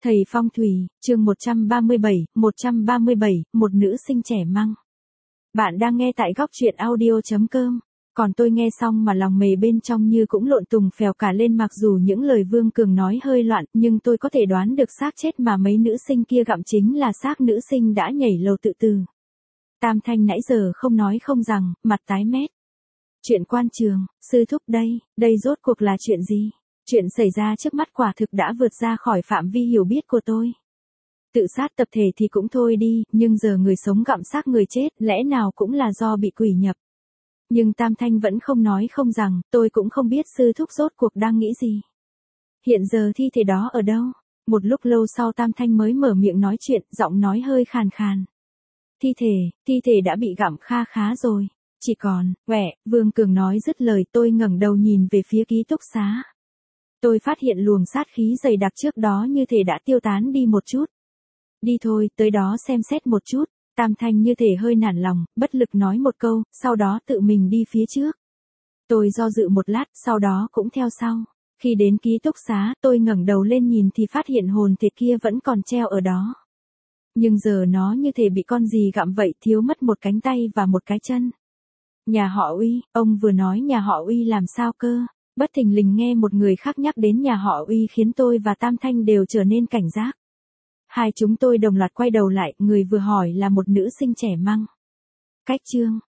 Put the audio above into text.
Thầy phong thủy, chương 137, một nữ sinh trẻ măng. Bạn đang nghe tại góc truyện audio.com. Còn tôi nghe xong mà lòng mề bên trong như cũng lộn tùng phèo cả lên, mặc dù những lời Vương Cường nói hơi loạn, nhưng tôi có thể đoán được xác chết mà mấy nữ sinh kia gặm chính là xác nữ sinh đã nhảy lầu tự tử. Tam Thanh nãy giờ không nói không rằng, mặt tái mét. Chuyện quan trường, sư thúc đây rốt cuộc là chuyện gì? Chuyện xảy ra trước mắt quả thực đã vượt ra khỏi phạm vi hiểu biết của tôi. Tự sát tập thể thì cũng thôi đi, nhưng giờ người sống gặm xác người chết, lẽ nào cũng là do bị quỷ nhập. Nhưng Tam Thanh vẫn không nói không rằng, tôi cũng không biết sư thúc rốt cuộc đang nghĩ gì. Hiện giờ thi thể đó ở đâu? Một lúc lâu sau Tam Thanh mới mở miệng nói chuyện, giọng nói hơi khàn khàn. Thi thể đã bị gặm kha khá rồi. Chỉ còn, Vương Cường nói dứt lời, tôi ngẩng đầu nhìn về phía ký túc xá. Tôi phát hiện luồng sát khí dày đặc trước đó như thể đã tiêu tán đi một chút. Đi thôi, tới đó xem xét một chút. Tam Thanh như thể hơi nản lòng, bất lực nói một câu, sau đó tự mình đi phía trước. Tôi do dự một lát, sau đó cũng theo sau. Khi đến ký túc xá, tôi ngẩng đầu lên nhìn thì phát hiện hồn thịt kia vẫn còn treo ở đó. Nhưng giờ nó như thể bị con gì gặm vậy, thiếu mất một cánh tay và một cái chân. Nhà họ Uy, ông vừa nói nhà họ Uy làm sao cơ? Bất thình lình nghe một người khác nhắc đến nhà họ Uy khiến tôi và Tam Thanh đều trở nên cảnh giác. Hai chúng tôi đồng loạt quay đầu lại, người vừa hỏi là một nữ sinh trẻ măng. Cách chương